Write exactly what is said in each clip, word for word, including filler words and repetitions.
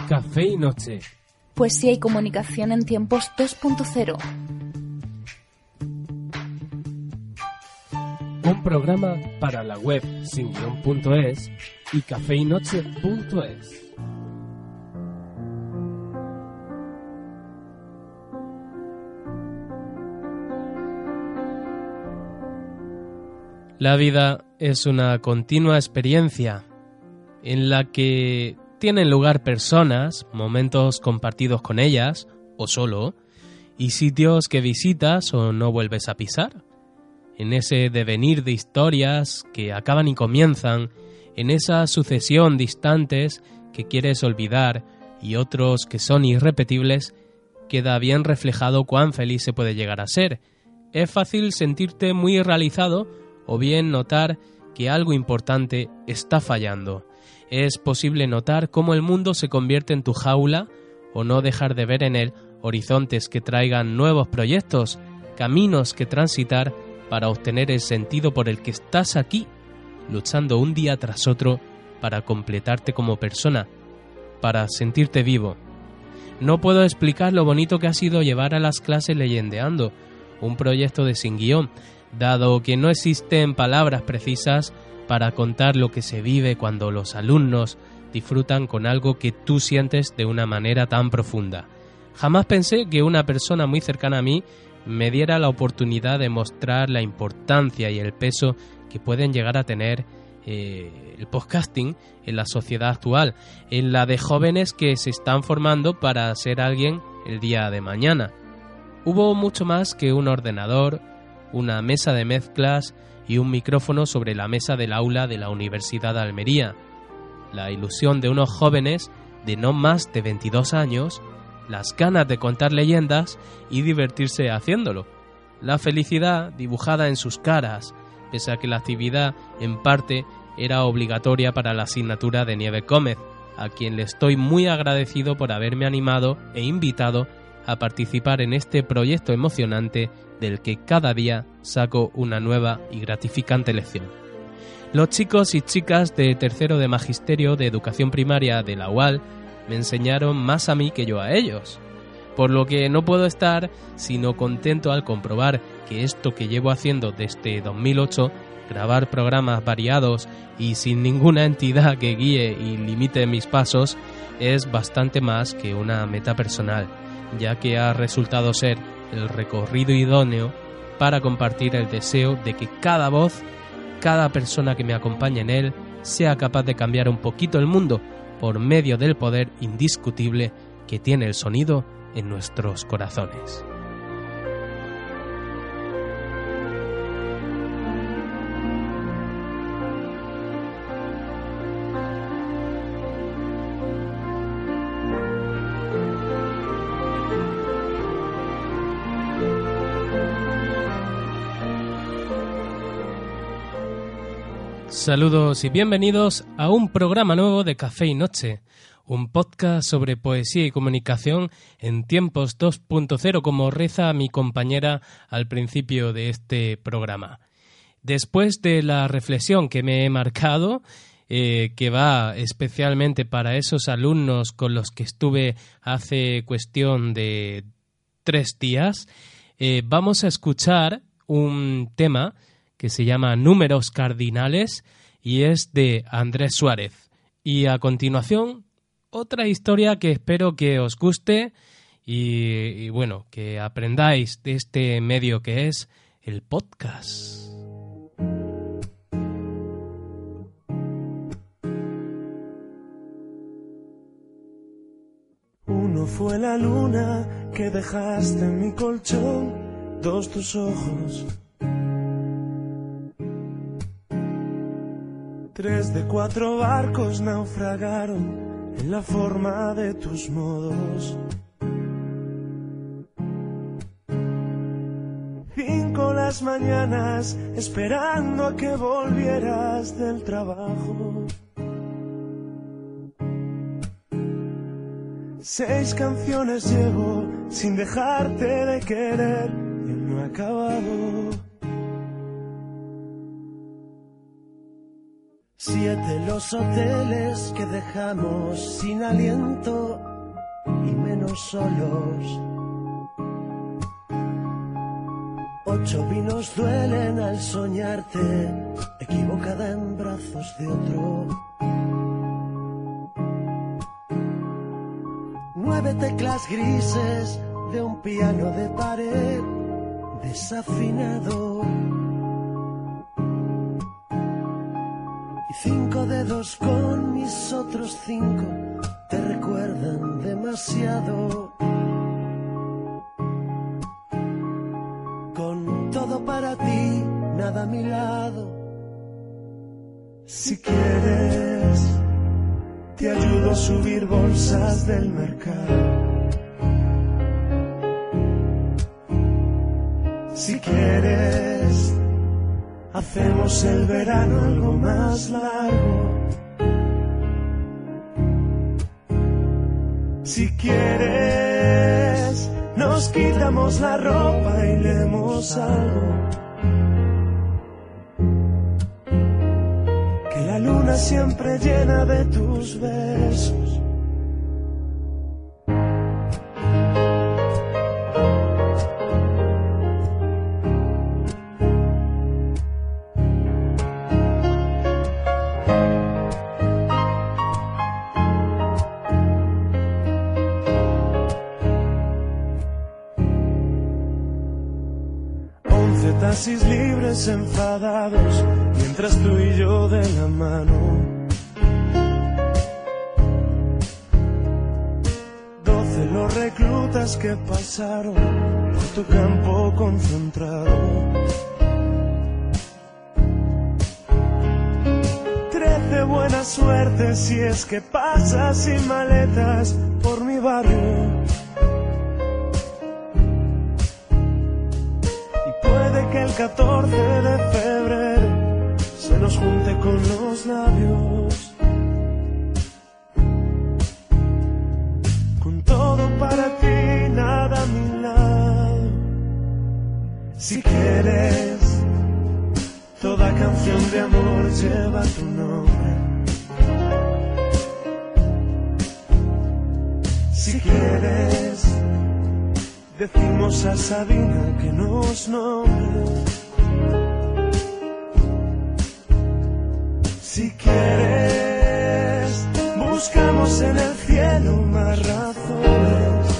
Café y Noche. Poesía y comunicación en tiempos dos punto cero. Un programa para la web sin guión punto es y café y noche punto es. La vida es una continua experiencia en la que tienen lugar personas, momentos compartidos con ellas o solo, y sitios que visitas o no vuelves a pisar. En ese devenir de historias que acaban y comienzan, en esa sucesión de instantes que quieres olvidar y otros que son irrepetibles, queda bien reflejado cuán feliz se puede llegar a ser. Es fácil sentirte muy realizado o bien notar que algo importante está fallando. Es posible notar cómo el mundo se convierte en tu jaula o no dejar de ver en él horizontes que traigan nuevos proyectos, caminos que transitar para obtener el sentido por el que estás aquí, luchando un día tras otro para completarte como persona, para sentirte vivo. No puedo explicar lo bonito que ha sido llevar a las clases Leyendeando, un proyecto de sin guión, dado que no existen palabras precisas para contar lo que se vive cuando los alumnos disfrutan con algo que tú sientes de una manera tan profunda. Jamás pensé que una persona muy cercana a mí me diera la oportunidad de mostrar la importancia y el peso que pueden llegar a tener eh, el podcasting en la sociedad actual, en la de jóvenes que se están formando para ser alguien el día de mañana. Hubo mucho más que un ordenador, una mesa de mezclas y un micrófono sobre la mesa del aula de la Universidad de Almería. La ilusión de unos jóvenes de no más de veintidós años, las ganas de contar leyendas y divertirse haciéndolo. La felicidad dibujada en sus caras, pese a que la actividad en parte era obligatoria para la asignatura de Nieves Gómez, a quien le estoy muy agradecido por haberme animado e invitado a participar en este proyecto emocionante del que cada día saco una nueva y gratificante lección. Los chicos y chicas de tercero de Magisterio de Educación Primaria de la U A L me enseñaron más a mí que yo a ellos, por lo que no puedo estar sino contento al comprobar que esto que llevo haciendo desde dos mil ocho, grabar programas variados y sin ninguna entidad que guíe y limite mis pasos, es bastante más que una meta personal, ya que ha resultado ser el recorrido idóneo para compartir el deseo de que cada voz, cada persona que me acompañe en él, sea capaz de cambiar un poquito el mundo por medio del poder indiscutible que tiene el sonido en nuestros corazones. Saludos y bienvenidos a un programa nuevo de Café y Noche, un podcast sobre poesía y comunicación en tiempos dos punto cero, como reza mi compañera al principio de este programa. Después de la reflexión que me he marcado, eh, que va especialmente para esos alumnos con los que estuve hace cuestión de tres días, eh, vamos a escuchar un tema que se llama Números Cardinales y es de Andrés Suárez. Y a continuación, otra historia que espero que os guste y, y bueno, que aprendáis de este medio que es el podcast. Uno fue la luna que dejaste en mi colchón, dos tus ojos. Tres de cuatro barcos naufragaron en la forma de tus modos. Cinco las mañanas esperando a que volvieras del trabajo. Seis canciones llevo sin dejarte de querer y aún no he acabado. Siete los hoteles que dejamos sin aliento y menos solos. Ocho vinos duelen al soñarte, equivocada en brazos de otro. Nueve teclas grises de un piano de pared desafinado. Y cinco dedos con mis otros cinco te recuerdan demasiado. Con todo para ti, nada a mi lado. Si quieres, te ayudo a subir bolsas del mercado. Si quieres, hacemos el verano algo más largo. Si quieres, nos quitamos la ropa y leemos algo. Que la luna siempre llena de tus besos. Taxis libres enfadados, mientras tú y yo de la mano. Doce los reclutas que pasaron por tu campo concentrado. Trece buena suerte si es que pasas sin maletas por mi barrio. Que el catorce de febrero se nos junte con los labios. Con todo para ti, nada a mi lado. Si quieres, toda canción de amor lleva tu nombre. Si quieres, decimos a Sabina que nos nombre. Si quieres, buscamos en el cielo más razones.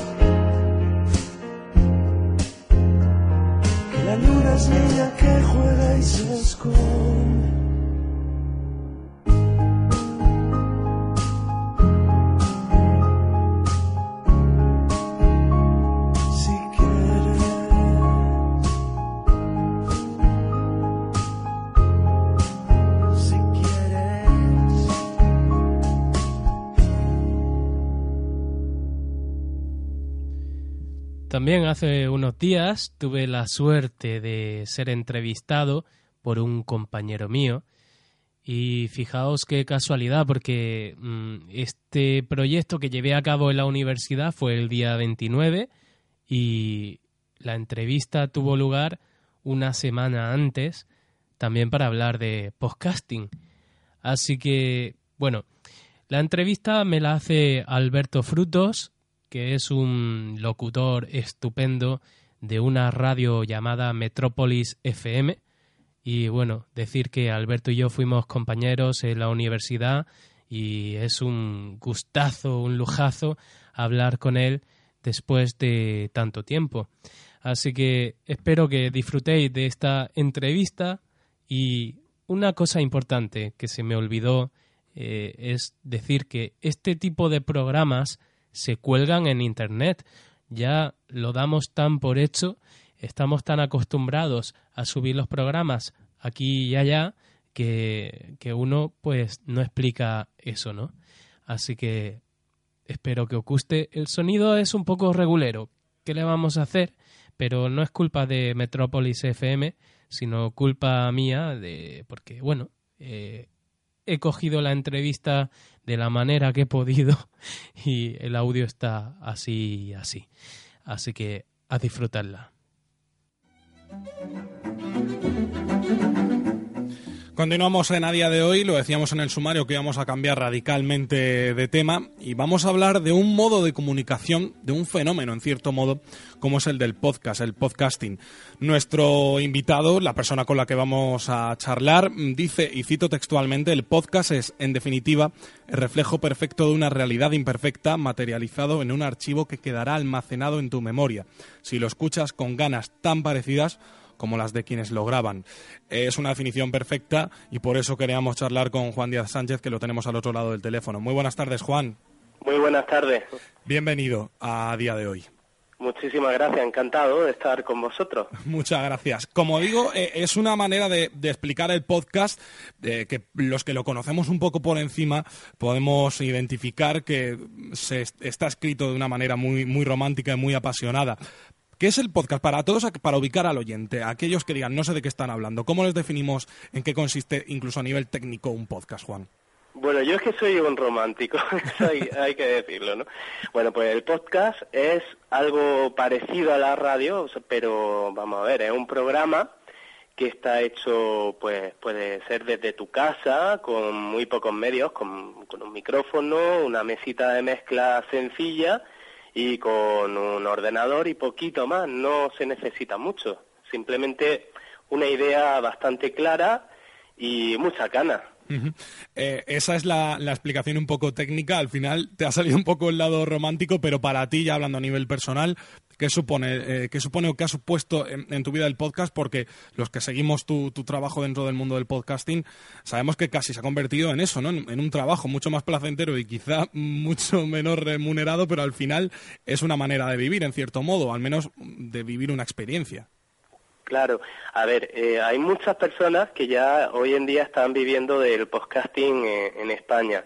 Que la luna es niña que juega y se esconde. También hace unos días tuve la suerte de ser entrevistado por un compañero mío y fijaos qué casualidad porque mmm, este proyecto que llevé a cabo en la universidad fue el día veintinueve y la entrevista tuvo lugar una semana antes también para hablar de podcasting. Así que, bueno, la entrevista me la hace Alberto Frutos, que es un locutor estupendo de una radio llamada Metrópolis F M. Y bueno, decir que Alberto y yo fuimos compañeros en la universidad y es un gustazo, un lujazo hablar con él después de tanto tiempo. Así que espero que disfrutéis de esta entrevista y una cosa importante que se me olvidó eh, es decir que este tipo de programas se cuelgan en internet. Ya lo damos tan por hecho, estamos tan acostumbrados a subir los programas aquí y allá que, que uno pues no explica eso, ¿no? Así que espero que os guste. El sonido es un poco regulero, ¿qué le vamos a hacer? Pero no es culpa de Metrópolis F M, sino culpa mía de porque, bueno, eh, he cogido la entrevista de la manera que he podido y el audio está así y así. Así que a disfrutarla. Continuamos en A Día de Hoy, lo decíamos en el sumario que íbamos a cambiar radicalmente de tema y vamos a hablar de un modo de comunicación, de un fenómeno en cierto modo, como es el del podcast, el podcasting. Nuestro invitado, la persona con la que vamos a charlar, dice, y cito textualmente, el podcast es, en definitiva, el reflejo perfecto de una realidad imperfecta materializado en un archivo que quedará almacenado en tu memoria. Si lo escuchas con ganas tan parecidas como las de quienes lo graban. Es una definición perfecta y por eso queríamos charlar con Juan Díaz Sánchez, que lo tenemos al otro lado del teléfono. Muy buenas tardes, Juan. Muy buenas tardes. Bienvenido a Día de Hoy. Muchísimas gracias, encantado de estar con vosotros. Muchas gracias. Como digo, eh, es una manera de, de explicar el podcast eh, que los que lo conocemos un poco por encima podemos identificar que se está escrito de una manera muy, muy romántica y muy apasionada. ¿Qué es el podcast? Para todos, para ubicar al oyente, a aquellos que digan, no sé de qué están hablando, ¿cómo les definimos en qué consiste, incluso a nivel técnico, un podcast, Juan? Bueno, yo es que soy un romántico, eso hay, hay que decirlo, ¿no? Bueno, pues el podcast es algo parecido a la radio, pero vamos a ver, es un programa que está hecho, pues puede ser desde tu casa, con muy pocos medios, con, con un micrófono, una mesita de mezcla sencilla y con un ordenador y poquito más, no se necesita mucho, simplemente una idea bastante clara y mucha cana. Uh-huh. Eh, esa es la, la explicación un poco técnica. Al final te ha salido un poco el lado romántico, pero para ti, ya hablando a nivel personal, ¿qué supone, eh, qué supone o qué ha supuesto en, en tu vida el podcast? Porque los que seguimos tu, tu trabajo dentro del mundo del podcasting sabemos que casi se ha convertido en eso, ¿no? En, en un trabajo mucho más placentero y quizá mucho menos remunerado, pero al final es una manera de vivir, en cierto modo, al menos de vivir una experiencia. Claro, a ver, eh, hay muchas personas que ya hoy en día están viviendo del podcasting eh, en España,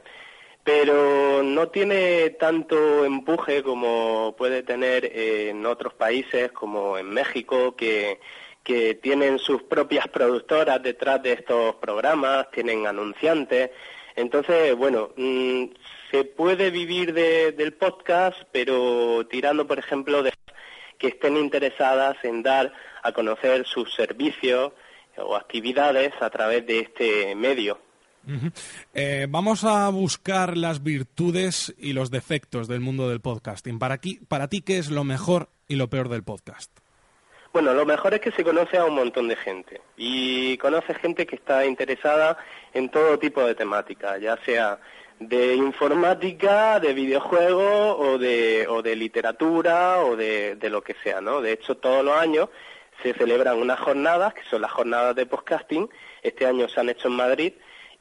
pero no tiene tanto empuje como puede tener eh, en otros países, como en México, que, que tienen sus propias productoras detrás de estos programas, tienen anunciantes. Entonces, bueno, mmm, se puede vivir de, del podcast, pero tirando, por ejemplo, de que estén interesadas en dar a conocer sus servicios o actividades a través de este medio. Uh-huh. Eh, vamos a buscar las virtudes y los defectos del mundo del podcasting. Para, aquí, para ti, ¿qué es lo mejor y lo peor del podcast? Bueno, lo mejor es que se conoce a un montón de gente y conoce gente que está interesada en todo tipo de temática, ya sea de informática, de videojuegos o de, o de literatura o de, de lo que sea, ¿no? De hecho, todos los años se celebran unas jornadas, que son las jornadas de podcasting. Este año se han hecho en Madrid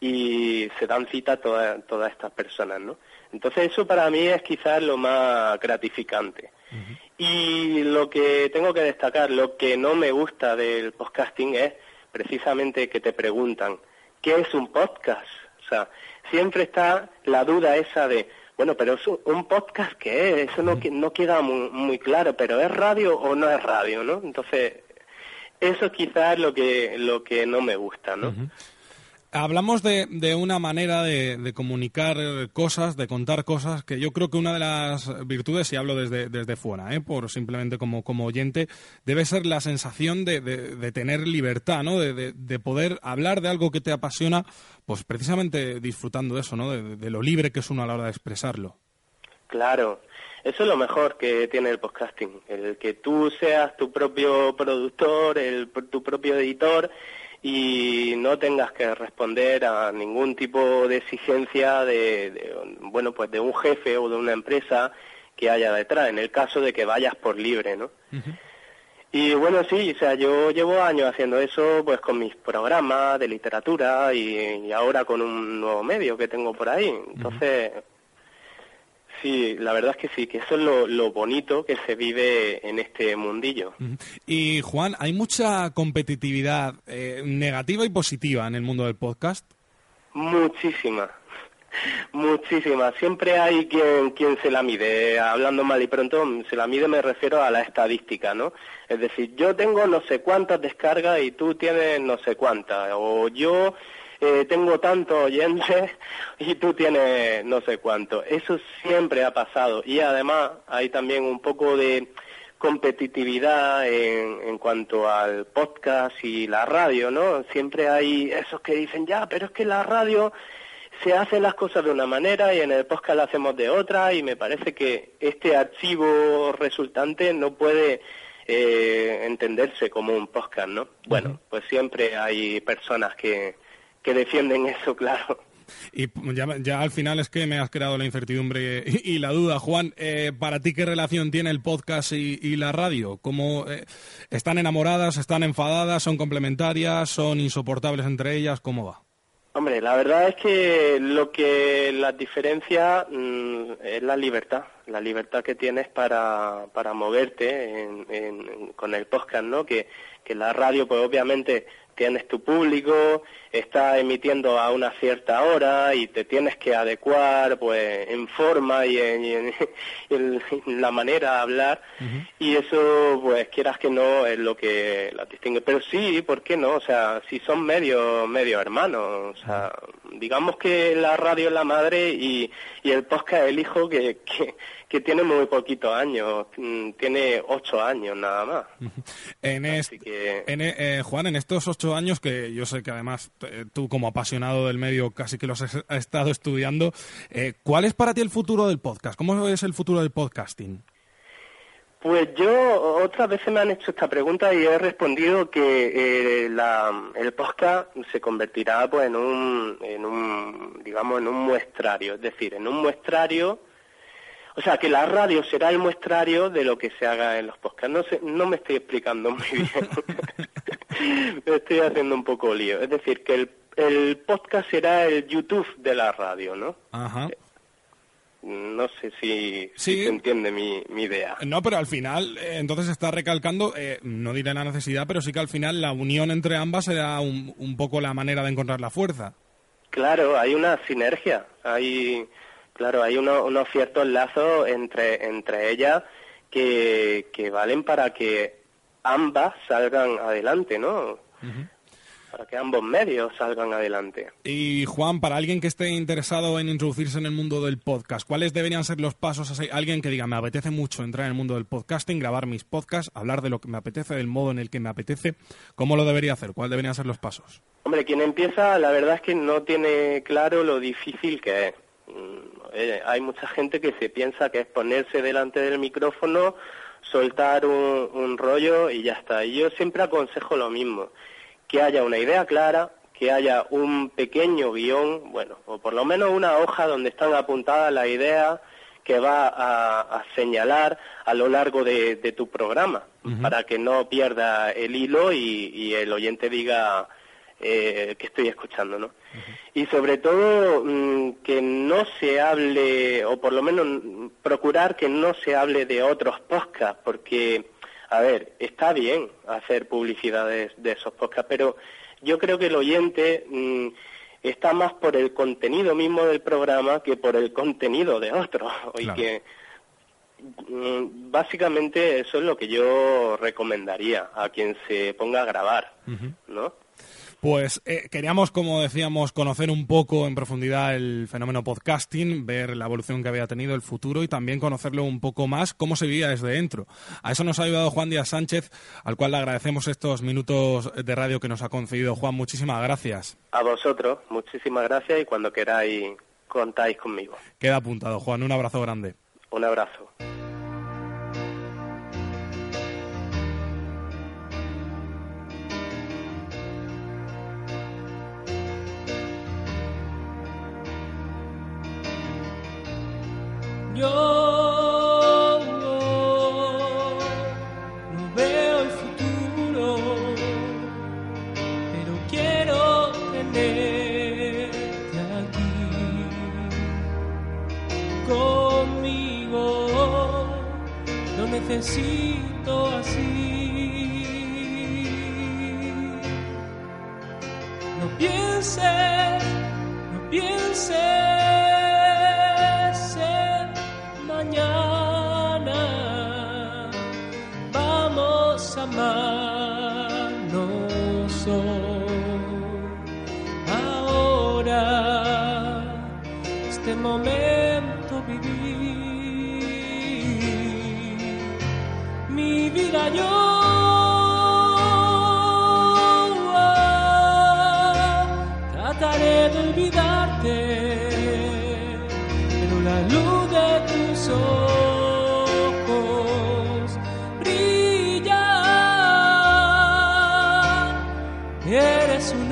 y se dan cita a todas, todas estas personas, ¿no? Entonces eso para mí es quizás lo más gratificante. Uh-huh. Y lo que tengo que destacar, lo que no me gusta del podcasting es precisamente que te preguntan, ¿qué es un podcast? O sea, siempre está la duda esa de, bueno, pero un podcast, ¿qué es? Eso no, no queda muy, muy claro, pero ¿es radio o no es radio, no? Entonces, eso quizás es lo que, lo que no me gusta, ¿no? Uh-huh. Hablamos de, de una manera de, de comunicar cosas, de contar cosas, que yo creo que una de las virtudes, y hablo desde, desde fuera, ¿eh? por simplemente como, como oyente, debe ser la sensación de, de, de tener libertad, ¿no? De, de, de poder hablar de algo que te apasiona, pues precisamente disfrutando de eso, ¿no? De, de lo libre que es uno a la hora de expresarlo. Claro, eso es lo mejor que tiene el podcasting, el que tú seas tu propio productor, el, tu propio editor, y no tengas que responder a ningún tipo de exigencia de, de, bueno, pues de un jefe o de una empresa que haya detrás, en el caso de que vayas por libre, ¿no? Uh-huh. Y bueno, sí, o sea, yo llevo años haciendo eso, pues con mis programas de literatura y, y ahora con un nuevo medio que tengo por ahí. Entonces, uh-huh. Sí, la verdad es que sí, que eso es lo, lo bonito que se vive en este mundillo. Y Juan, ¿hay mucha competitividad eh, negativa y positiva en el mundo del podcast? Muchísima, muchísima. Siempre hay quien, quien se la mide. Hablando mal y pronto, se la mide me refiero a la estadística, ¿no? Es decir, yo tengo no sé cuántas descargas y tú tienes no sé cuántas. O yo... Eh, tengo tantos oyentes y tú tienes no sé cuánto. Eso siempre ha pasado y además hay también un poco de competitividad en, en cuanto al podcast y la radio, ¿no? Siempre hay esos que dicen, ya, pero es que la radio se hacen las cosas de una manera y en el podcast lo hacemos de otra, y me parece que este archivo resultante no puede eh, entenderse como un podcast, ¿no? Bueno, uh-huh. Pues siempre hay personas que, que defienden eso, claro. Y ya, ya al final es que me has creado la incertidumbre y, y la duda. Juan, eh, ¿para ti qué relación tiene el podcast y, y la radio? ¿Cómo, eh, ¿Están enamoradas, están enfadadas, son complementarias, son insoportables entre ellas? ¿Cómo va? Hombre, la verdad es que lo que las diferencia mmm, es la libertad, la libertad que tienes para, para moverte en, en, con el podcast, ¿no? Que, que la radio, pues obviamente tienes tu público, está emitiendo a una cierta hora y te tienes que adecuar pues en forma y en, y en, y en la manera de hablar, uh-huh. Y eso pues quieras que no es lo que las distingue, pero sí, ¿por qué no? O sea, si son medio medio hermanos, o sea, uh-huh. Digamos que la radio es la madre y, y el podcast es el hijo que, que, que tiene muy poquitos años, tiene ocho años nada más. Uh-huh. En este, que... en, eh, Juan, en estos ocho años, que yo sé que además eh, tú como apasionado del medio casi que los has estado estudiando, eh, ¿cuál es para ti el futuro del podcast? ¿Cómo es el futuro del podcasting? Pues yo, otras veces me han hecho esta pregunta y he respondido que eh, la, el podcast se convertirá pues en un, en un, digamos, en un muestrario, es decir, en un muestrario, o sea, que la radio será el muestrario de lo que se haga en los podcasts. No sé, no me estoy explicando muy bien, me estoy haciendo un poco lío. Es decir, que el, el podcast será el YouTube de la radio, ¿no? Ajá. No sé si, sí. si se entiende mi, mi idea. No, pero al final, eh, entonces está recalcando, eh, no diré la necesidad, pero sí que al final la unión entre ambas será un, un poco la manera de encontrar la fuerza. Claro, hay una sinergia, hay, claro, hay uno, unos ciertos lazos entre, entre ellas que, que valen para que ambas salgan adelante, ¿no? Uh-huh. Para que ambos medios salgan adelante. Y Juan, para alguien que esté interesado en introducirse en el mundo del podcast, ¿cuáles deberían ser los pasos? A alguien que diga, me apetece mucho entrar en el mundo del podcasting, grabar mis podcasts, hablar de lo que me apetece, del modo en el que me apetece, ¿cómo lo debería hacer? ¿Cuáles deberían ser los pasos? Hombre, quien empieza, la verdad es que no tiene claro lo difícil que es. Eh, hay mucha gente que se piensa que es ponerse delante del micrófono, soltar un, un rollo y ya está. Y yo siempre aconsejo lo mismo, que haya una idea clara, que haya un pequeño guión, bueno, o por lo menos una hoja donde están apuntadas las ideas que va a, a señalar a lo largo de, de tu programa, uh-huh. Para que no pierda el hilo y, y el oyente diga eh, que estoy escuchando, ¿no? Uh-huh. Y sobre todo mmm, que no se hable, o por lo menos procurar que no se hable de otros podcasts, porque... A ver, está bien hacer publicidad de, de esos podcasts, pero yo creo que el oyente mmm, está más por el contenido mismo del programa que por el contenido de otros. Y claro. Que mmm, básicamente eso es lo que yo recomendaría a quien se ponga a grabar, uh-huh. ¿No? Pues eh, queríamos, como decíamos, conocer un poco en profundidad el fenómeno podcasting, ver la evolución que había tenido, el futuro y también conocerlo un poco más, cómo se vivía desde dentro. A eso nos ha ayudado Juan Díaz Sánchez, al cual le agradecemos estos minutos de radio que nos ha concedido. Juan, muchísimas gracias. A vosotros, muchísimas gracias y cuando queráis contáis conmigo. Queda apuntado, Juan. Un abrazo grande. Un abrazo. Yo no, no veo el futuro, pero quiero tenerte aquí conmigo, lo necesito así. No pienses, no pienses mañana, vamos a amarnos hoy. Ahora, este momento vivir, mi vida yo trataré de olvidarte, pero la luz de tus ojos brilla. Eres un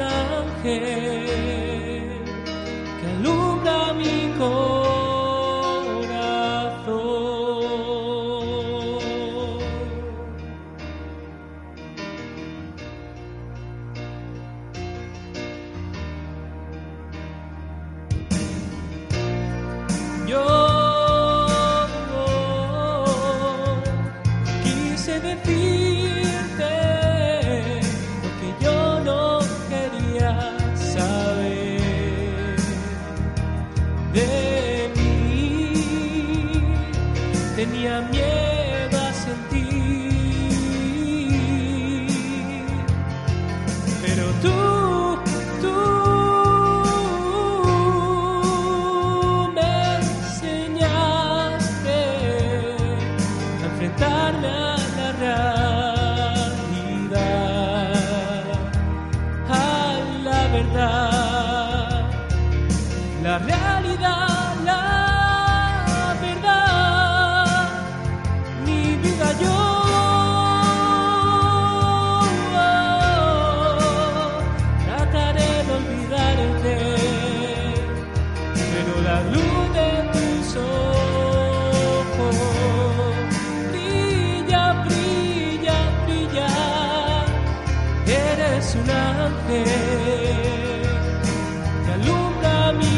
ángel que alumbra mi corazón. Yo quise decirte lo que yo no quería saber de mí. Tenía miedo a sentir, pero tú, tú enfrentarme a la realidad, a la verdad, la realidad, la verdad, mi vida yo trataré de olvidarte, pero la luz de tus ojos es un ángel que alumbra mi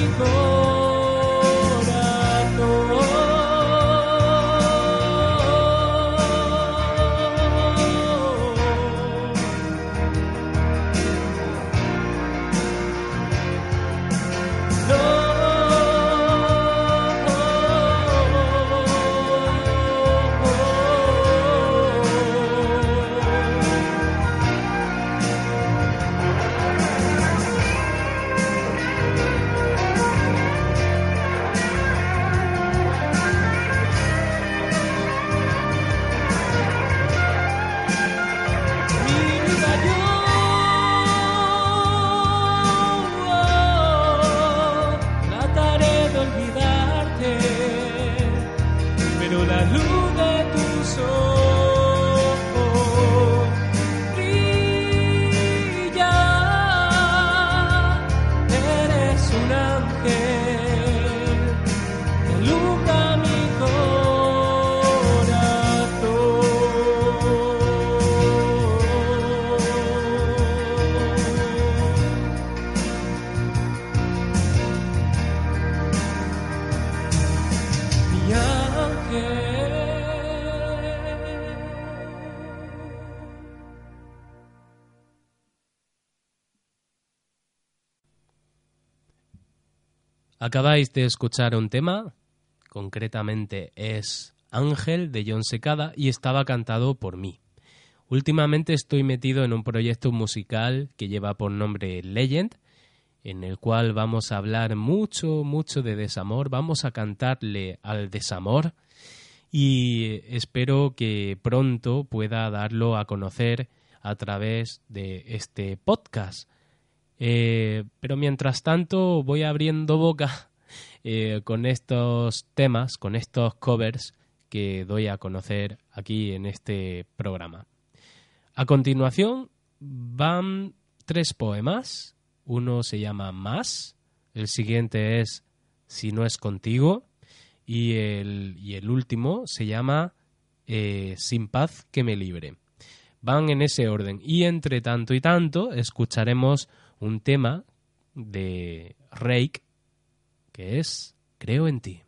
Acabáis de escuchar un tema, concretamente es Ángel de Jon Secada y estaba cantado por mí. Últimamente estoy metido en un proyecto musical que lleva por nombre Legend, en el cual vamos a hablar mucho, mucho de desamor, vamos a cantarle al desamor y espero que pronto pueda darlo a conocer a través de este podcast. Eh, pero mientras tanto voy abriendo boca eh, con estos temas, con estos covers que doy a conocer aquí en este programa. A continuación van tres poemas. Uno se llama Más, el siguiente es Si no es contigo y el, y el último se llama eh, Sin paz que me libre. Van en ese orden y entre tanto y tanto escucharemos un tema de Reik que es Creo en ti.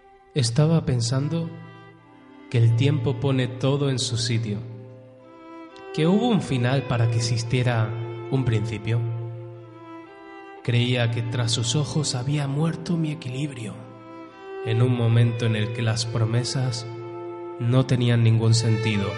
Estaba pensando que el tiempo pone todo en su sitio. que hubo un final para que existiera un principio. Creía que tras sus ojos había muerto mi equilibrio, en un momento en el que las promesas no tenían ningún sentido.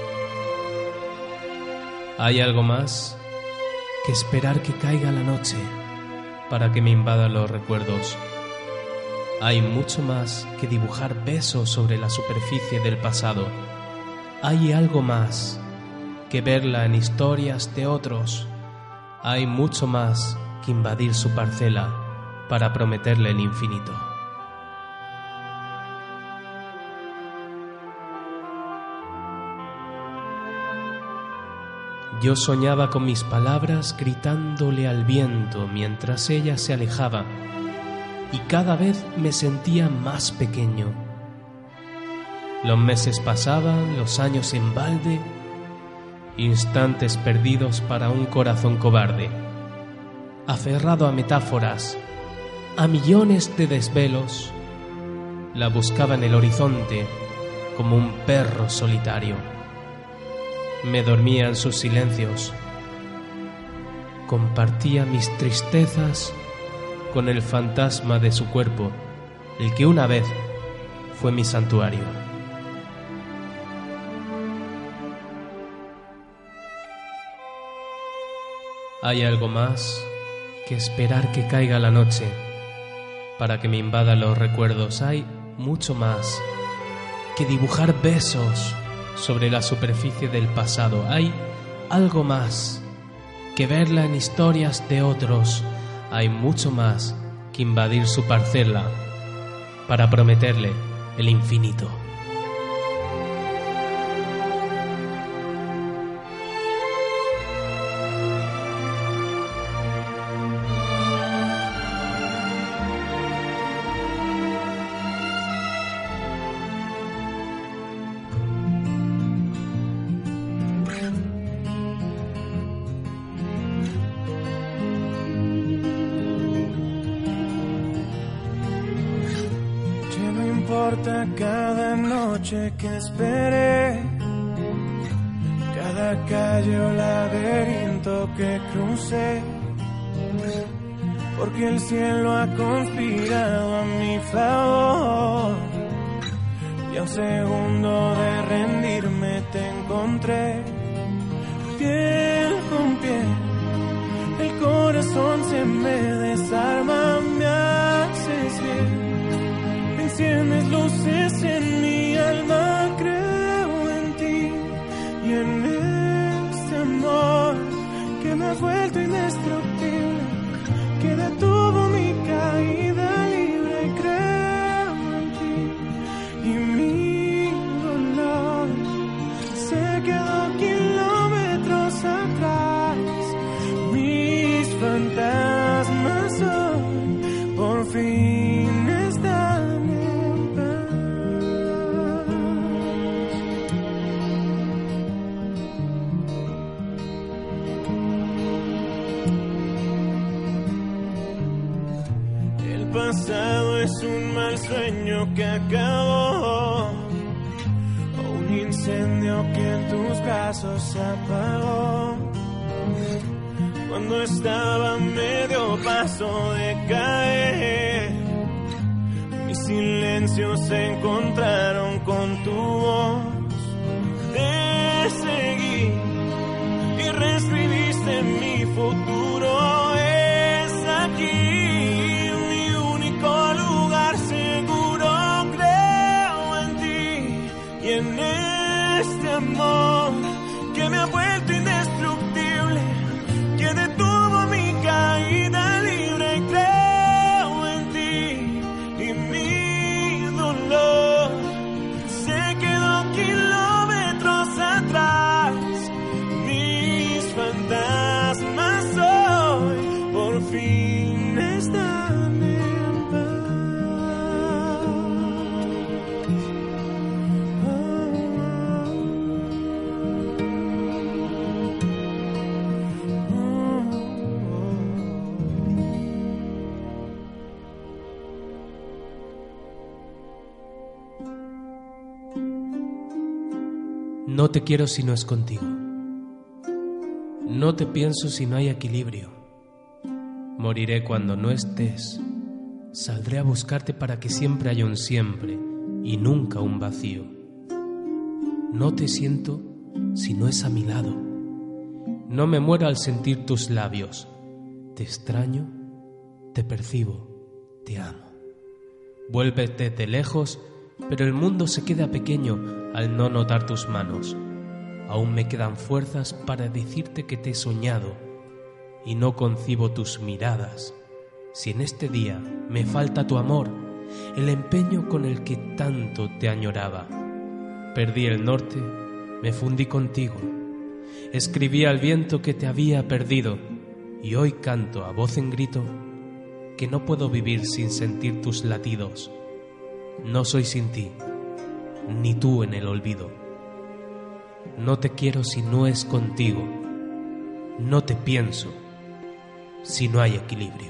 Hay algo más que esperar que caiga la noche para que me invadan los recuerdos. Hay mucho más que dibujar besos sobre la superficie del pasado. Hay algo más que verla en historias de otros. Hay mucho más que invadir su parcela para prometerle el infinito. Yo soñaba con mis palabras gritándole al viento mientras ella se alejaba, y cada vez me sentía más pequeño. Los meses pasaban, los años en balde, instantes perdidos para un corazón cobarde, aferrado a metáforas, a millones de desvelos. La buscaba en el horizonte como un perro solitario. Me dormía en sus silencios. Compartía mis tristezas con el fantasma de su cuerpo, el que una vez fue mi santuario. Hay algo más que esperar que caiga la noche para que me invadan los recuerdos. Hay mucho más que dibujar besos sobre la superficie del pasado. Hay algo más que verla en historias de otros. Hay mucho más que invadir su parcela para prometerle el infinito. Cada noche que esperé, cada calle o laberinto que crucé, porque el cielo ha conspirado a mi favor, y a un segundo de rendirme te encontré, piel con piel, el corazón se me desarma, me haces bien. Enciendes luces en mi alma, creo en ti y en este amor que me ha vuelto indestructible, que detuvo mi caída libre, y creo en ti y mi dolor se quedó kilómetros atrás. Mis fantasmas hoy por fin están. El pasado es un mal sueño que acabó, o un incendio que en tus brazos se apagó. Cuando estaba a medio paso de caer, mis silencios se encontraron con tu voz. Te seguí y reescribiste mi futuro. Es aquí en este amor que me ha vuelto indestructible, que detuvo mi caída libre, y creo en ti y mi dolor se quedó kilómetros atrás. Mis fantasmas hoy por fin están en paz. No te quiero si no es contigo. No te pienso si no hay equilibrio. Moriré cuando no estés. Saldré a buscarte para que siempre haya un siempre y nunca un vacío. No te siento si no es a mi lado. No me muero al sentir tus labios. Te extraño, te percibo, te amo. Vuelves desde lejos, pero el mundo se queda pequeño al no notar tus manos. Aún me quedan fuerzas para decirte que te he soñado y no concibo tus miradas. Si en este día me falta tu amor, el empeño con el que tanto te añoraba. Perdí el norte, me fundí contigo. Escribí al viento que te había perdido y hoy canto a voz en grito que no puedo vivir sin sentir tus latidos. No soy sin ti, ni tú en el olvido. No te quiero si no es contigo. No te pienso si no hay equilibrio.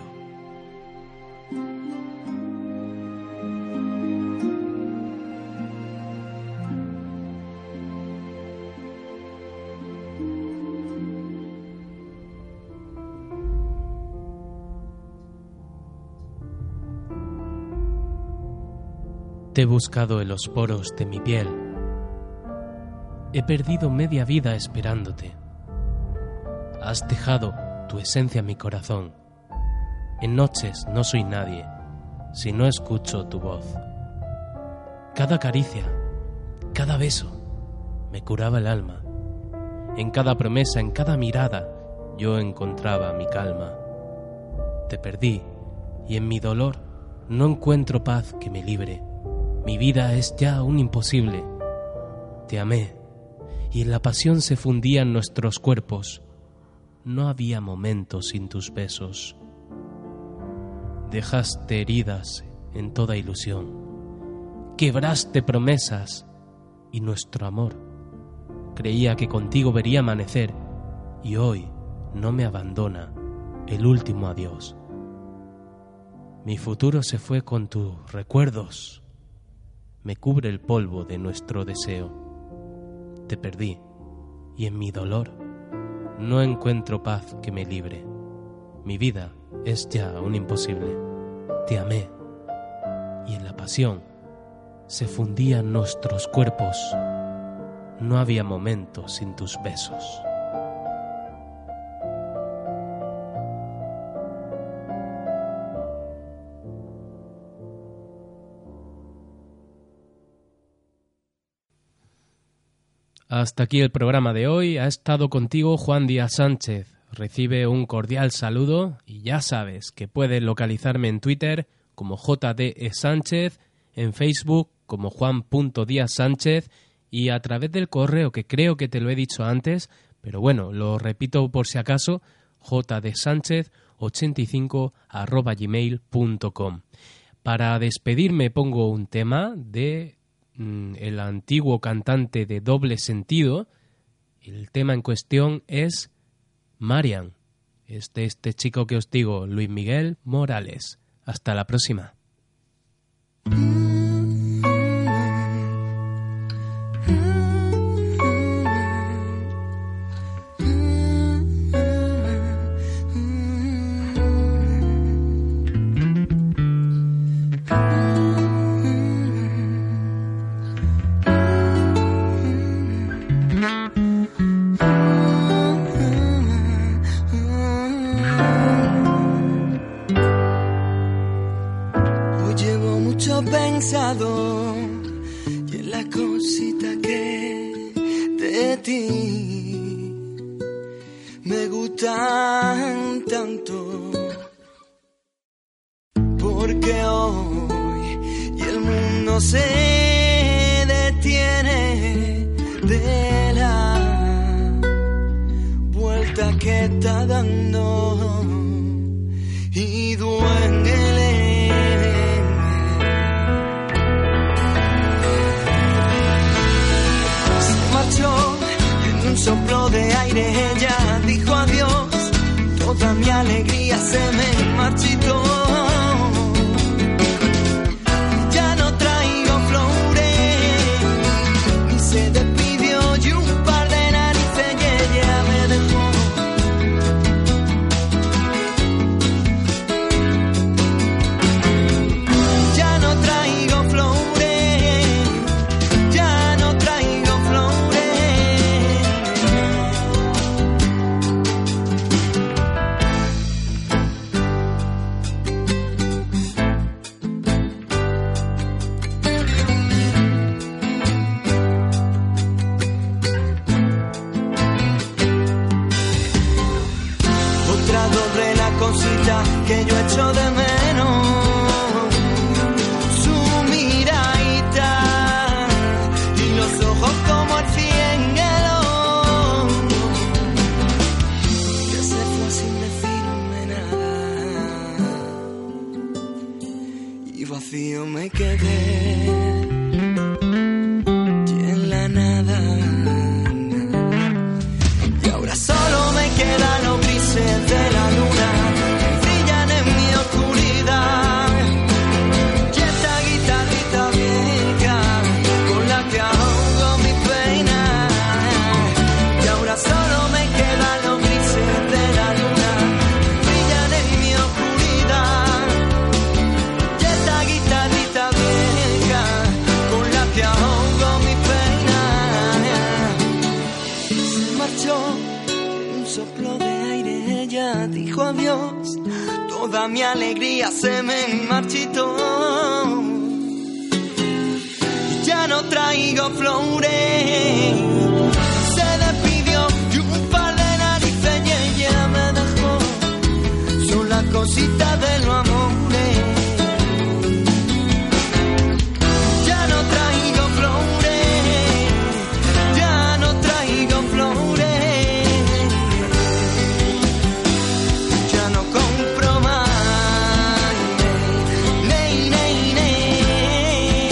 Te he buscado en los poros de mi piel. He perdido media vida esperándote. Has dejado tu esencia en mi corazón. En noches no soy nadie si no escucho tu voz. Cada caricia, cada beso me curaba el alma. En cada promesa, en cada mirada yo encontraba mi calma. Te perdí y en mi dolor no encuentro paz que me libre. Mi vida es ya un imposible. Te amé y en la pasión se fundían nuestros cuerpos. No había momentos sin tus besos. Dejaste heridas en toda ilusión. Quebraste promesas y nuestro amor. Creía que contigo vería amanecer y hoy no me abandona el último adiós. Mi futuro se fue con tus recuerdos. Me cubre el polvo de nuestro deseo. Te perdí y en mi dolor no encuentro paz que me libre. Mi vida es ya un imposible. Te amé y en la pasión se fundían nuestros cuerpos. No había momentos sin tus besos. Hasta aquí el programa de hoy. Ha estado contigo Juan Díaz Sánchez. Recibe un cordial saludo y ya sabes que puedes localizarme en Twitter como J D E Sánchez, en Facebook como Juan punto Díaz Sánchez y a través del correo que creo que te lo he dicho antes, pero bueno, lo repito por si acaso, jdsánchez ochenta y cinco arroba gmail punto com. Para despedirme pongo un tema de el antiguo cantante de Doble Sentido. El tema en cuestión es Marian. Es de este chico que os digo, Luis Miguel Morales. Hasta la próxima. Pensado y en la cosita que de ti me gustan tanto, porque hoy y el mundo se detiene de la vuelta que está dando y duele. En un soplo de aire ella dijo adiós, toda mi alegría se me marchitó. Ya no traigo flores, ni se despidió y un par de narices y ella me dejó. vacío me quedé y en la nada, y ahora solo me quedan los grises de la luna que brillan en mi oscuridad, y esta guitarrita vieja con la que ahogo mi pena, y ahora solo me quedan los grises de la luna que brillan en mi oscuridad, y esta guitarrita vieja con la que ahogo mi pena. Se marchó un soplo de aire, ella dijo adiós, toda mi alegría se me marchitó, y ya no traigo flores. Se despidió y un par de narices y ella me dejó, son las cositas de los amores. Ya no traigo flores, ya no traigo flores, ya no compro más, ney, ney, ney,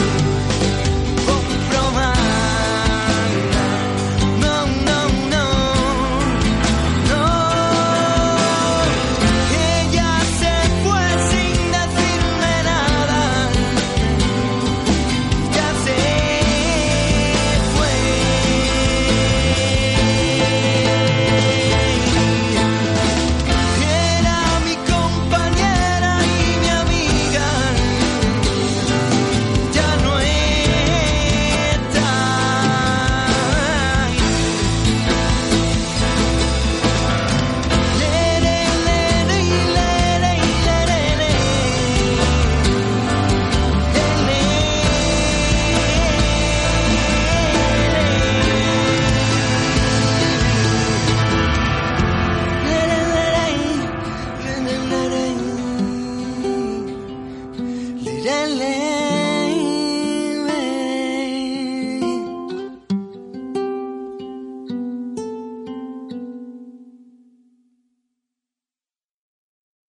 compro más, no, no, no, no. Ella se fue sin decirme nada, ya se fue. Era mi compañera y mi amiga, ya no está. Le, le, le, le, le, le, le, le, le, le, le, le, le, le, le, le, le, le, le, le.